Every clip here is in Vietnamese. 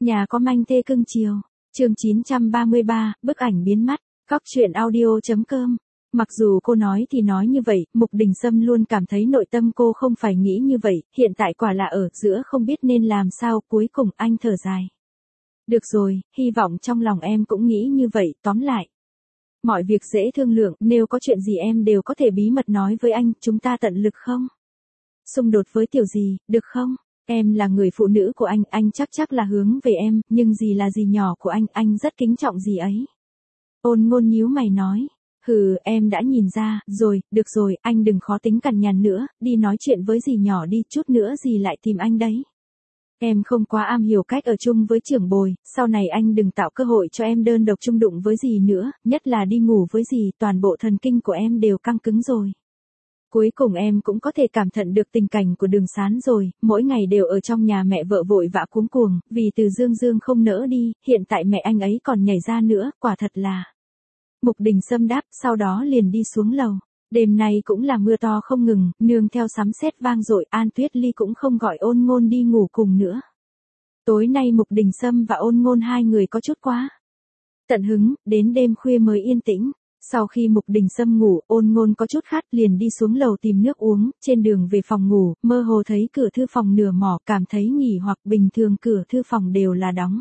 Nhà có manh thê cưng chiều. Chương 933, bức ảnh biến mất. Góc truyện audio.com. Mặc dù cô nói thì nói như vậy, Mục Đình Sâm luôn cảm thấy nội tâm cô không phải nghĩ như vậy, hiện tại quả là ở giữa không biết nên làm sao, cuối cùng anh thở dài. Được rồi, hy vọng trong lòng em cũng nghĩ như vậy, tóm lại. Mọi việc dễ thương lượng, nếu có chuyện gì em đều có thể bí mật nói với anh, chúng ta tận lực không? Xung đột với Tiểu Dì, được không? Em là người phụ nữ của anh chắc là hướng về em, nhưng dì là dì nhỏ của anh rất kính trọng dì ấy. Ôn Ngôn nhíu mày nói, em đã nhìn ra, rồi, được rồi, anh đừng khó tính cằn nhằn nữa, đi nói chuyện với dì nhỏ đi, chút nữa dì lại tìm anh đấy. Em không quá am hiểu cách ở chung với trưởng bối, sau này anh đừng tạo cơ hội cho em đơn độc chung đụng với dì nữa, nhất là đi ngủ với dì, toàn bộ thần kinh của em đều căng cứng rồi. Cuối cùng em cũng có thể cảm nhận được tình cảnh của Đường Sán rồi, mỗi ngày đều ở trong nhà mẹ vợ vội vã cuống cuồng, vì Từ Dương không nỡ đi, hiện tại mẹ anh ấy còn nhảy ra nữa, quả thật là. Mục Đình Sâm đáp, sau đó liền đi xuống lầu. Đêm nay cũng là mưa to không ngừng, nương theo sấm sét vang dội, An Tuyết Ly cũng không gọi Ôn Ngôn đi ngủ cùng nữa. Tối nay Mục Đình Sâm và Ôn Ngôn hai người có chút quá tận hứng, đến đêm khuya mới yên tĩnh. Sau khi Mục Đình Sâm ngủ, Ôn Ngôn có chút khát liền đi xuống lầu tìm nước uống, trên đường về phòng ngủ, mơ hồ thấy cửa thư phòng nửa mở, cảm thấy nghỉ hoặc bình thường cửa thư phòng đều là đóng.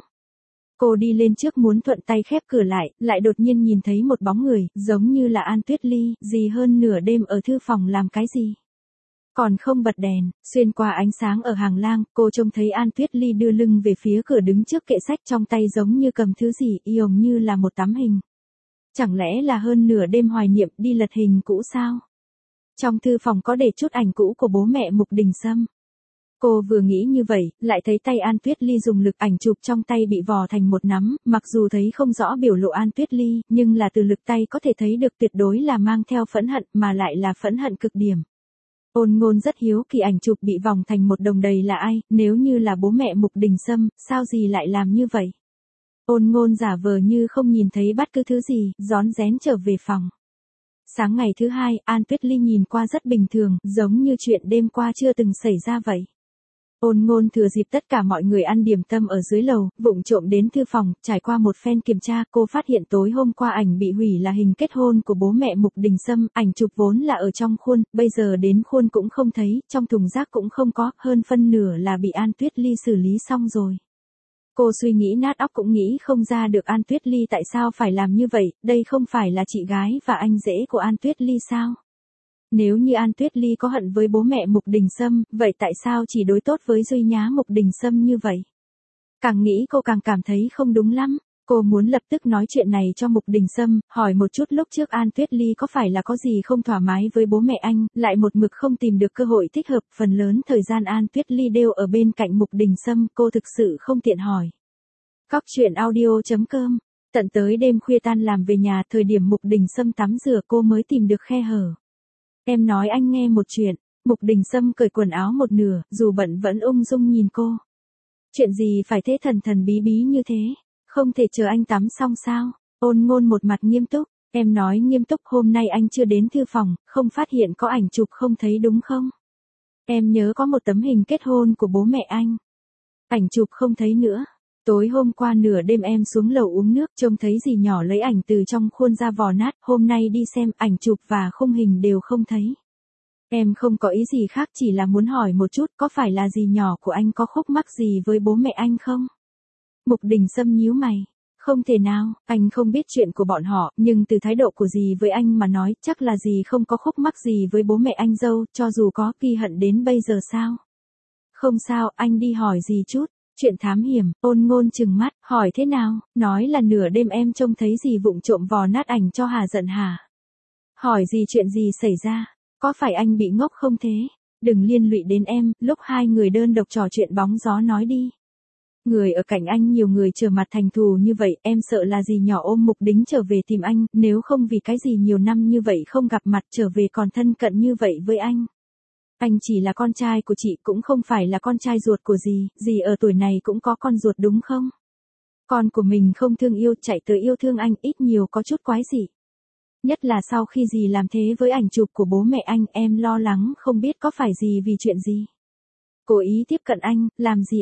Cô đi lên trước muốn thuận tay khép cửa lại đột nhiên nhìn thấy một bóng người, giống như là An Tuyết Ly, gì hơn nửa đêm ở thư phòng làm cái gì. Còn không bật đèn, xuyên qua ánh sáng ở hàng lang, cô trông thấy An Tuyết Ly đưa lưng về phía cửa đứng trước kệ sách trong tay giống như cầm thứ gì, yồng như là một tấm hình. Chẳng lẽ là hơn nửa đêm hoài niệm đi lật hình cũ sao? Trong thư phòng có để chút ảnh cũ của bố mẹ Mục Đình Sâm. Cô vừa nghĩ như vậy, lại thấy tay An Tuyết Ly dùng lực, ảnh chụp trong tay bị vò thành một nắm, mặc dù thấy không rõ biểu lộ An Tuyết Ly, nhưng là từ lực tay có thể thấy được tuyệt đối là mang theo phẫn hận, mà lại là phẫn hận cực điểm. Ôn Ngôn rất hiếu kỳ ảnh chụp bị vòng thành một đồng đầy là ai, nếu như là bố mẹ Mục Đình Sâm, sao gì lại làm như vậy? Ôn Ngôn giả vờ như không nhìn thấy bất cứ thứ gì, rón rén trở về phòng. Sáng ngày thứ hai, An Tuyết Ly nhìn qua rất bình thường, giống như chuyện đêm qua chưa từng xảy ra vậy. Ôn Ngôn thừa dịp tất cả mọi người ăn điểm tâm ở dưới lầu, vụng trộm đến thư phòng, trải qua một phen kiểm tra, cô phát hiện tối hôm qua ảnh bị hủy là hình kết hôn của bố mẹ Mục Đình Sâm, ảnh chụp vốn là ở trong khuôn, bây giờ đến khuôn cũng không thấy, trong thùng rác cũng không có, hơn phân nửa là bị An Tuyết Ly xử lý xong rồi. Cô suy nghĩ nát óc cũng nghĩ không ra được An Tuyết Ly tại sao phải làm như vậy, đây không phải là chị gái và anh rể của An Tuyết Ly sao? Nếu như An Tuyết Ly có hận với bố mẹ Mục Đình Sâm, vậy tại sao chỉ đối tốt với Duy Nhá Mục Đình Sâm như vậy? Càng nghĩ cô càng cảm thấy không đúng lắm. Cô muốn lập tức nói chuyện này cho Mục Đình Sâm, hỏi một chút lúc trước An Tuyết Ly có phải là có gì không thoải mái với bố mẹ anh, lại một mực không tìm được cơ hội thích hợp, phần lớn thời gian An Tuyết Ly đều ở bên cạnh Mục Đình Sâm, cô thực sự không tiện hỏi. Góc truyện audio.com. Tận tới đêm khuya tan làm về nhà, thời điểm Mục Đình Sâm tắm rửa cô mới tìm được khe hở. Em nói anh nghe một chuyện. Mục Đình Sâm cởi quần áo một nửa, dù bận vẫn ung dung nhìn cô. Chuyện gì phải thế thần thần bí bí như thế? Không thể chờ anh tắm xong sao? Ôn Ngôn một mặt nghiêm túc. Em nói nghiêm túc, hôm nay anh chưa đến thư phòng, không phát hiện có ảnh chụp không thấy đúng không? Em nhớ có một tấm hình kết hôn của bố mẹ anh. Ảnh chụp không thấy nữa. Tối hôm qua nửa đêm em xuống lầu uống nước, trông thấy dì nhỏ lấy ảnh từ trong khuôn ra vò nát, hôm nay đi xem, ảnh chụp và khung hình đều không thấy. Em không có ý gì khác, chỉ là muốn hỏi một chút, có phải là dì nhỏ của anh có khúc mắc gì với bố mẹ anh không? Mục Đình Sâm nhíu mày. Không thể nào, anh không biết chuyện của bọn họ, nhưng từ thái độ của dì với anh mà nói, chắc là dì không có khúc mắc gì với bố mẹ anh dâu, cho dù có, ghi hận đến bây giờ sao? Không sao, anh đi hỏi dì chút. Chuyện thám hiểm, Ôn Ngôn trừng mắt, hỏi thế nào, nói là nửa đêm em trông thấy dì vụng trộm vò nát ảnh cho hà giận hả? Hỏi gì chuyện gì xảy ra, có phải anh bị ngốc không thế? Đừng liên lụy đến em, lúc hai người đơn độc trò chuyện bóng gió nói đi. Người ở cạnh anh nhiều người trở mặt thành thù như vậy, em sợ là dì nhỏ ôm Mục Đính trở về tìm anh, nếu không vì cái gì nhiều năm như vậy không gặp mặt trở về còn thân cận như vậy với anh. Anh chỉ là con trai của chị, cũng không phải là con trai ruột của dì ở tuổi này cũng có con ruột đúng không? Con của mình không thương yêu, chạy tới yêu thương anh, ít nhiều có chút quái dị. Nhất là sau khi dì làm thế với ảnh chụp của bố mẹ anh, em lo lắng không biết có phải dì vì chuyện gì. Cố ý tiếp cận anh, làm gì anh?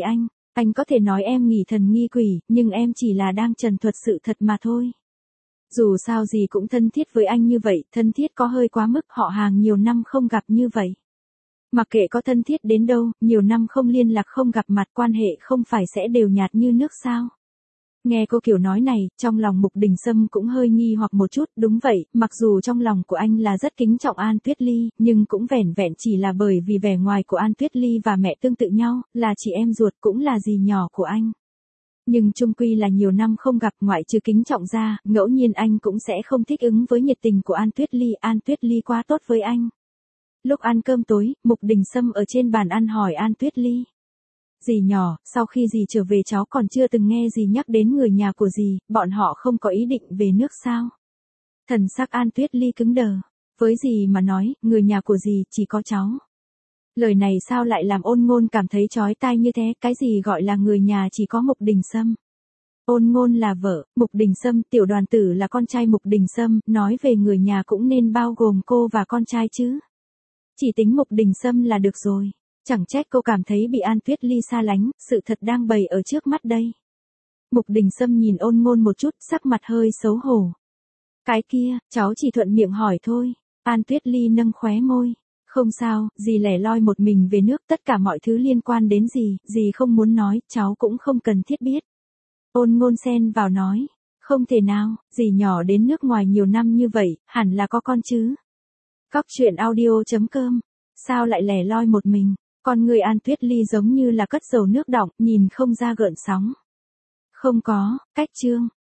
Anh có thể nói em nghỉ thần nghi quỷ, nhưng em chỉ là đang trần thuật sự thật mà thôi. Dù sao gì cũng thân thiết với anh như vậy, thân thiết có hơi quá mức, họ hàng nhiều năm không gặp như vậy. Mặc kệ có thân thiết đến đâu, nhiều năm không liên lạc không gặp mặt, quan hệ không phải sẽ đều nhạt như nước sao? Nghe cô kiểu nói này, trong lòng Mục Đình Sâm cũng hơi nghi hoặc một chút, đúng vậy, mặc dù trong lòng của anh là rất kính trọng An Tuyết Ly, nhưng cũng vẻn vẹn chỉ là bởi vì vẻ ngoài của An Tuyết Ly và mẹ tương tự nhau, là chị em ruột cũng là dì nhỏ của anh. Nhưng chung quy là nhiều năm không gặp, ngoại trừ kính trọng ra, ngẫu nhiên anh cũng sẽ không thích ứng với nhiệt tình của An Tuyết Ly quá tốt với anh. Lúc ăn cơm tối, Mục Đình Sâm ở trên bàn ăn hỏi An Tuyết Ly. Dì nhỏ, sau khi dì trở về cháu còn chưa từng nghe dì nhắc đến người nhà của dì, bọn họ không có ý định về nước sao? Thần sắc An Tuyết Ly cứng đờ. Với dì mà nói, người nhà của dì chỉ có cháu. Lời này sao lại làm Ôn Ngôn cảm thấy chói tai như thế, cái gì gọi là người nhà chỉ có Mục Đình Sâm? Ôn Ngôn là vợ, Mục Đình Sâm, Tiểu Đoàn Tử là con trai Mục Đình Sâm, nói về người nhà cũng nên bao gồm cô và con trai chứ. Chỉ tính Mục Đình Sâm là được rồi. Chẳng trách cô cảm thấy bị An Tuyết Ly xa lánh, sự thật đang bày ở trước mắt đây. Mục Đình Sâm nhìn Ôn Ngôn một chút, sắc mặt hơi xấu hổ. Cái kia, cháu chỉ thuận miệng hỏi thôi. An Tuyết Ly nâng khóe môi. Không sao, dì lẻ loi một mình về nước, tất cả mọi thứ liên quan đến dì không muốn nói, cháu cũng không cần thiết biết. Ôn Ngôn xen vào nói. Không thể nào, dì nhỏ đến nước ngoài nhiều năm như vậy, hẳn là có con chứ. Cóc truyện audio.com. Sao lại lẻ loi một mình? Con người An Tuyết Ly giống như là cất dầu nước đọng, nhìn không ra gợn sóng. Không có, cách chương.